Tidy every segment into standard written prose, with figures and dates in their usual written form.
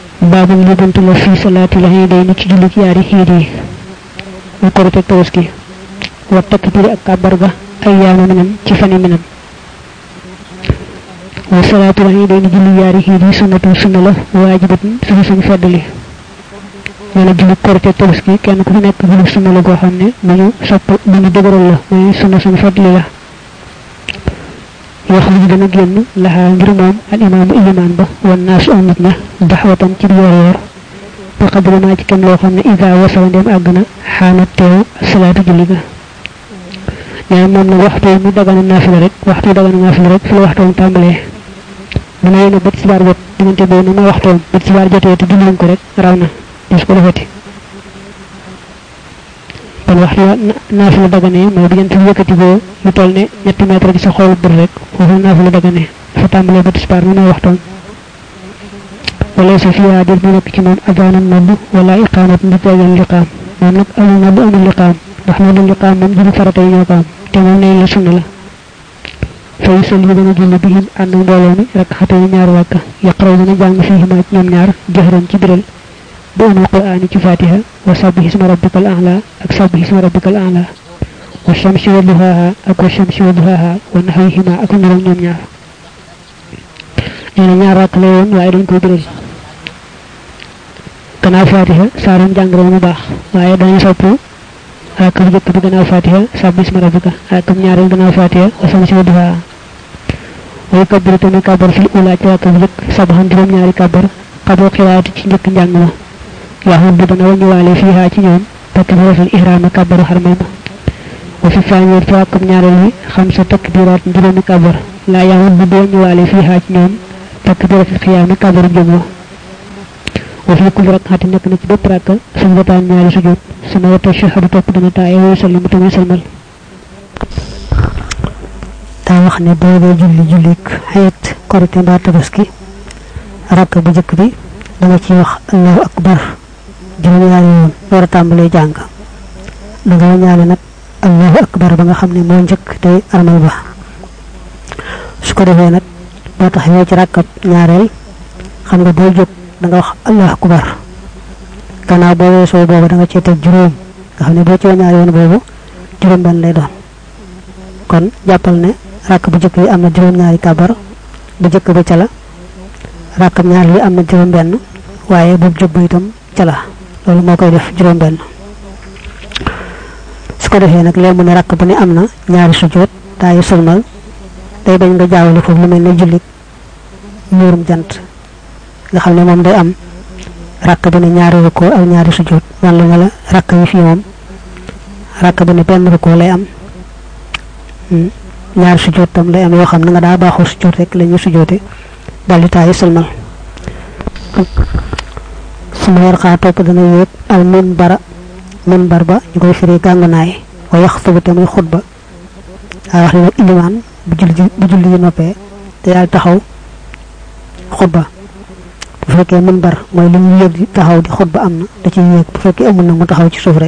babu li buntu la fi salati la hayday ni ci julli yaari xiidi mu ko rek tawaski wa takbir ak kabar ga ay yaama minam ci fani minam wa salatu la hayday ni julli yaari xiidi sunnatu sunna la wajibatun suñu feddali wala julli ko rek tawaski kenn ku nekk julli sunna la go xamne ñu sopp ñu dëgëral la moy sunna suñu feddali la يخرج دنا ген لها غير موم الامام الايمان با والناس امتنا دعوه ci yor بقدر ما ci kem lo xamne اذا وصل dem agna xanat tew salatu julli ga ya mom na waxtu mu dagana nafila rek waxtu dagana nafila rek fi waxtu tambale dina yene bet ci bar jot digante bo na waxtu bet ci bar joté te julli ko rek rawna dis ko defati kon waxtu nafila dagane mo digante yëkëti bo lu tolne ñetti mètre ci sa xol bur rek fofu nafila dagane fa tambale bet ci bar na waxtu wala safiya dir bu nek ci mom adana nabu wala iqamat bi tagal liqam mom nak amu nabu amu liqam ndax na liqam mom du farata ñoo ko am te mom ne la sunna la fay sel yi dana julli bihim and mbolo mi rek xata ñaar wakka yaqraw dana jang fihi ma ñom ñaar jahran ci biral bu ñu qur'ani ci fatiha wa sabbih isma rabbikal a'la ak sabbih isma rabbikal a'la wa shamsi wa duhaha ak wa shamsi wa duhaha wa nahayhima ak ñoom ñaar ñene ñaar rak la won waye dañ ko biral kana fatiha saram jangre mu bax waye dañu soppu ak bu jëk bi gënaaw fatiha sabbih isma rabbika ak ñaaral gënaaw fatiha wa shamsi wa duhaha way kabir tamit kabar fil ula ci ak bu jëk sabahan juroom ñaari kabar kabo xiyaati ci njëkk njàng ma yahud bi dana wañu waale fiha ci ñoom takbir fil ihram kabar harmal ma wa fi fani fa ak ñaaral wi khamsa takbirat juroom kabar la yahud bi wañu waale fiha ci ñoom takbir fil qiyam kabar jëmo wa fi kulli rak'atin nek na ci bepp rakka sunnatan ñaari sujud sama wata shahadu top dana taay wa sallamu tamay salmal ta wax ne bo do jullik hayat korite ba tabaski rakka bu jëk bi da nga ci wax allahu akbar juroom ñaari yoon wara tambalé jang da nga ñaale nak allahu akbar ba nga xamne mo jëk tay armal ba su ko defé nak bo taxé ci rakka ñaarel xam nga bo jëk da nga wax allahu akbar kana bo weso bobu da nga ci tek juroom nga xamne bo ci ñaari yoon bobu juroom ban lay doon kon jappal ne rakka bu jëk yi amna juroom ñaari kabar bu jëk ba ca la rakam ñaar li amna juroom ben waye bu jëb itam ca la lolu mo koy def juroom ben su ko defé nak lému ne rak bu ne amna ñaari sujud tay sulmal day bañ nga jaawale fofu lu melni julli murum jant nga xamne mom day am rak bu ne ñaari ruko ak ñaari sujud wala wala rak yi fi mom rak bu ne ben ruko lay am ñaar sujud tam lay am yo xamne nga da baxu sujud rek lañu sujudé dal tay sulmal suma yarqa top dana yek al minbar ba ñu koy firi gangunaay wa yaxtubu tamay khutba wax ni iliman bu julli noppé te yal taxaw khutba bu fekkee minbar moy lu ñu yegg taxaw di khutba amna da ci yegg bu fekkee amul nak mu taxaw ci suuf rek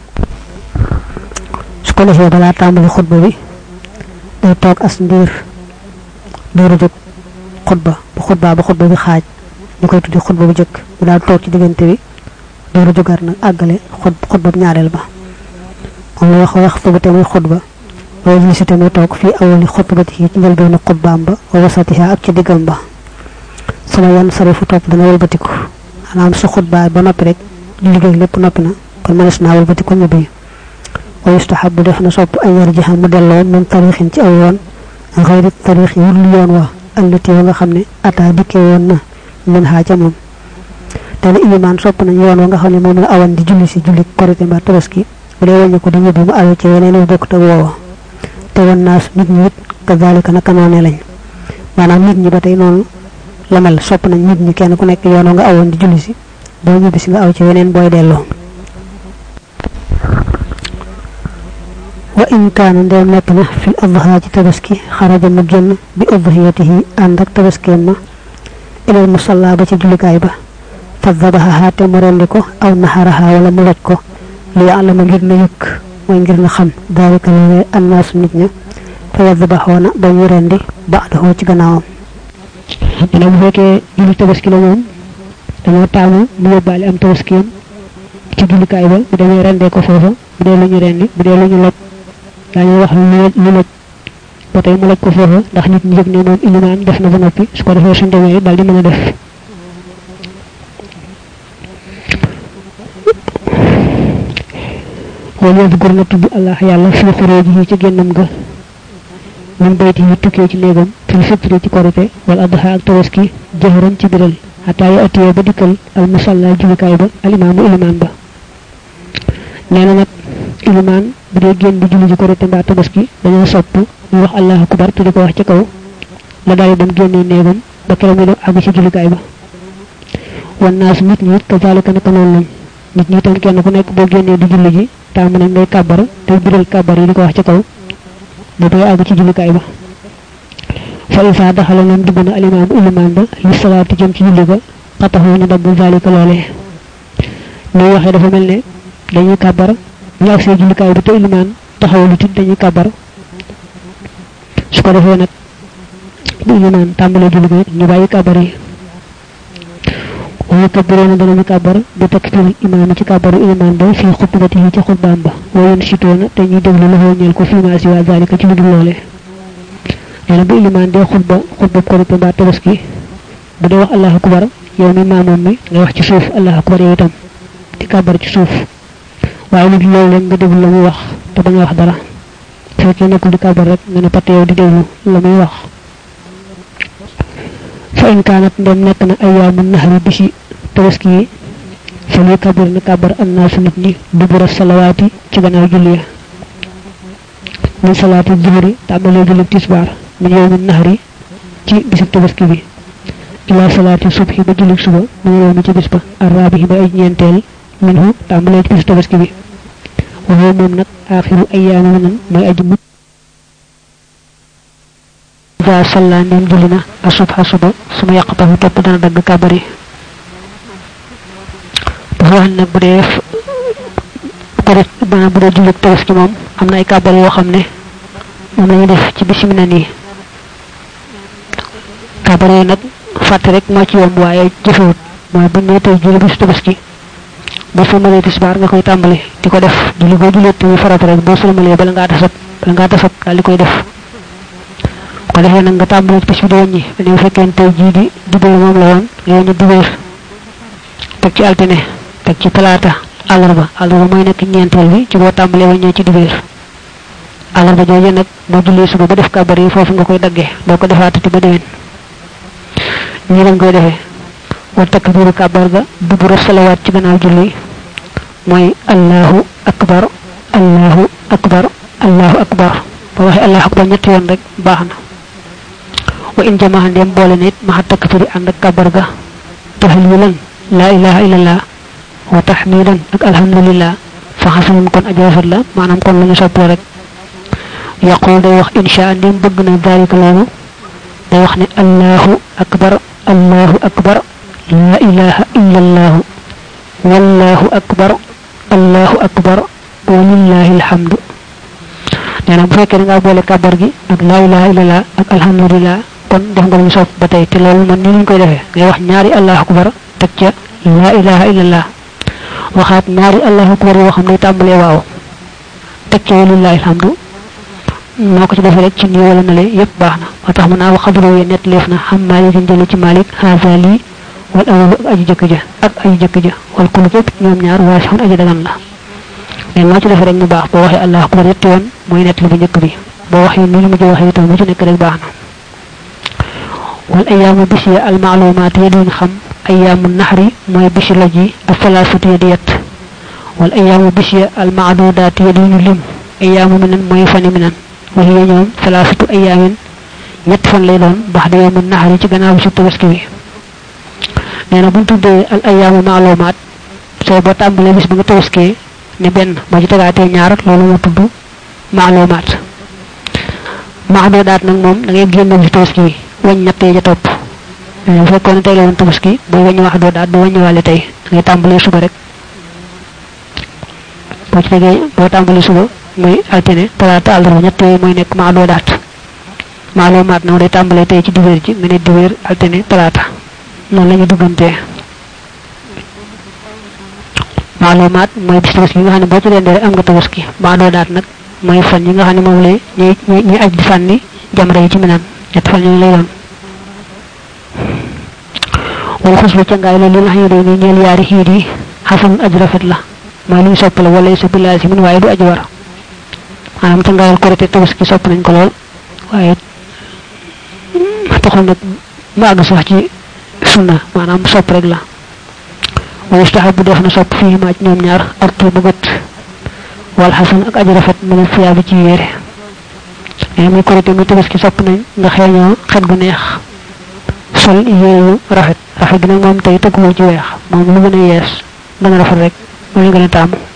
su ko defee bala tambali khutba bi day tok as ndir dooru jëk khutba bu khutba bi xaaj ñu koy tuddi khutba bu jëk bu daal tok ci digënté bi dooru jogar nak agalé khutba ñaarel ba on la wax khutba tamay khutba way ñu ci tamay tok fi awali khutbati ci ngel doona khutbaam ba wa wasatiha ak ci digam ba sama yan sarifu top dana walbatiku anam su khutba ba nopi rek liggéey lepp nopi na kon manes na walbatiku ñu bay wa yustahabbu defna sopp ay yarjiha mu delo min tarikhin ci aw yoon غير الطريق يون وا التي nga xamne ata dikke won na min ha ca mom tan iman sopp nañ yoon nga xamne mom la awan di julli ci julli korité ba tabaski bu dé wañu ko dañu bu mu aw ci yeneen bokk ta wo te won nas nit ñi kadalika naka noné lañ manam nit ñi batay non la mel sopp nañ nit ñi kenn ku nekk yoon nga awan di julli ci do ñu bis nga aw ci yeneen boy delo وإن كان دم نكنا في الأضحى تبسكي خرج مجن بأضحيته عندك تبسكي ما إلى المصلى بتجلي كايبة فذبحها تمرندكو أو نحرها ولا ملجكو ليعلم غيرنا يك وإن غيرنا خم ذلك الناس نتنا فيذبحون بنيرندي بعده تغناوم ina bu fekke julli tabaski la mom dañoo taamu mu yóbbaale am tabaskiyam ci jullikaay ba bu demee rendee ko foofa bu dee lu ñu rendi bu dee lu ñu loj dañuy wax lu loj ba tey mu loj ko foofa ndax nit ñi yëg ne moom ilimaan def na ba noppi su ko defee suñ demee daal di mën a def wala yadkur na tudd allah yàlla fi xuruujihi ci génnam ga min bayti yi tukkee ci néegam fil fitri ci korite wala adha ak tabaski jahran ci biral hatta ya atiya ba dikkal al musalla jullikaay ba al imaamu ilimaan ba nee na nag ilimaan bu dee génn di julli ji korite mbaa tabaski dañoo sopp ñu wax allahu akbar te di ko wax ci kaw la daal dem génnee néegam ba keroog muy dem àgg ci jullikaay ba wan naas nit ñi kazalika naka noonu lañ nit ñi tam kenn ku nekk boo génnee di julli ji taamu nañ ngay kàbbar te biral kàbbar yi di ko wax ci kaw ba bay àgg ci jullikaay ba fa isa daxala lam dugg na alimaam ilimaan ba li salaati jëm ci julli ga xataxoo ñu dagg zalika loolee muy waxee dafa mel ne dañuy kàbbar ñu ak see jullikaay bi te ilimaan taxawalu tit dañuy kàbbar su ko defee nag bu ilimaan tàmbalee julli ga ñu bàyyi kàbbar yi wa kabbiroona danañu kàbbar bi takbirul imaam ci kàbbaru ilimaan ba fii xutbatihi ci xutbaam ba wa yunsituuna te ñuy déglu la ñeel ko fii maa si waa zalika ci lu dul loole nee na bu ilimaan dee xutba korite mbaa tabaski bu dee wax allahu akbar yow mi maamoom mi ngay wax ci suuf allahu akbar yow itam di kàbbar ci suuf waaye lu dul loole nga déglu la muy wax te bañ a wax dara fekkee nekkul di kàbbar rek nga ne patte yow di déglu la muy wax fa in kaanat ndem nekk na ayyaamu nahri bisi tabaski yi fa luy kabir na kàbbar annaasu nit ñi dubura salawaati ci gannaaw julli ya min salaati zuhri tàmbalee julli tisbaar min yawmi nahri ci bisub tabaski bi ila salaati subhi ba julli suba min yawmi ci bis ba arraabihi ba ay ñeenteel minhu tàmbalee ci bisub tabaski bi waaye moom nag aaxiru ayyaami minan mooy aji mujj ba salla ndem julli na asubha suba suma yaqtahu topp dana dagg kàbbar yi dafa wax nag bu dee bu dee julli tabaski moom am na ay kàbbar yoo xam ne moom la ñu def ci bisimilah nii kàbbar yi nag fàtte rek moo ci yomb waaye jëfewut mooy bu ne tey julli bisu tabaski boo sëlmalee tisbaar nga koy tàmbali di ko def julli boo jullee te farata rek boo sëlmalee bala ngaa tasab daal di koy def ko defee nag nga tàmbali bis bi di wàññi dañu fekkee tey jii di dibéer moom la woon nga wàññi dibéer teg ci altine teg ci talaata àllarba mooy nekk ñeenteel bi ci boo tàmbalee wàññee ci dibéer àllarba jooju nag boo jullee suba ba def kàbbar yi foofu nga koy daggee doo ko defaatati ba déwén ñii lañ koy defee wa takbiru kàbbar ga dubura salawaat ci gannaaw julli mooy allahu akbar allahu akbar allahu akbar boo waxee allahu akbar ñetti yoon rek baax na wa in jamaa ndem boole nit maxa takbiri ànd ak kàbbar ga tahlilan laa ilaha illallah wa tahmidan ak alhamdulillah fa xasanun kon aji rafet la maanaam kon la ñu soppoo rek yaqul day wax insha ndem bëgg na dalika loolu day wax ne allahu akbar allahu akbar la ilaha illallah wallahu akbar allahu akbar walillahi alhamdu nee na bu fekkee da ngaa boole kàbbar gi ak la ilaha illallah ak alhamdulillah kon def nga lu sopp ba tey te loolu man ni ñu koy defee ngay wax ñaari allahu akbar teg ca la ilaha illallah waxaat ñaari allahu akbar yoo xam ne tàmbalee waaw teg ca walillahi alhamdu noo ko ci defee rek ci nii wala na le yëpp baax na moo tax mu naa wax xadro yi nett leef na xam maalik jële ci malik haza lii wal awalu ak aji jëkk ja wal kulu képp ñoom ñaar waa si aji dagan la mais noo ci defee rek mu baax boo waxee allahu akbar yetti yoon mooy nett li bu njëkk bi boo waxee ni ñu mujj waxee itam bu ci nekk rek baax na wal ayaamu bis ya al maalumaat ya duñ xam ayaamu naxri mooy bisi loj yi ak salaasatu ya di yett wal ayaamu bis ya al maadudaat ya duñu lim ayaamu minan mooy fani minan waxi ya ñoom salaasatu ayaamin ñett fan lay doon bax da yawmu naxri ci gannaaw bisu tabaski bi nee na buñ tuddee al ayaamu maalumaat soo boo tàmbalee bis ba nga tabaskee ne benn boo ci tegaatee ñaar loolu moo tudd maalumaat maadudaat nag moom da ngay génn bisu tabaski bi wañ ñettee ja topp bu fekkoon ne tey la woon tabaski booy wañu wax doo daat du wañuwaale tey ngay tàmbalee suba rek boo ci tegee boo tàmbalee suba muy altine talaata àllarba ñett yooyu mooy nekk maa doo daat nag day tàmbalee tey ci diwéer ji nga ne diwéer altine talaata noonu la ñu duggantee maalumaat mooy bis tabaski yi nga xam ne boo ci dendee rek am nga tabaski maadodaat nag mooy fan yi nga xam ne moom lay ñuy aj di sànni jamra yi ci minaan ñett fan ñu lay doon wala xuslu ca ngaay loolu li nga xam ne day ni ñeel yaari xiit yi xasan aj rafet la mooy lu ñu soppale wala sa billahi si mun waaye du aj war maanaam ca ngaayal korite tabaski sopp nañ ko lool waaye taxul nag mu àgg sax ci sunna maanaam sopp rek la wa yustahabu def na sopp fii ma ci ñoom ñaar ak bu gët wal hasan ak aji rafet mu fiya bi ci yére mais muy korite muy tabaski sopp nañ nga xeeñoo xet gu neex sol yéeyu rafet rafet gi nag moom tey tëgguwul ci weex moom lu gën a yees gën a rafet rek moo ñu gën a taamu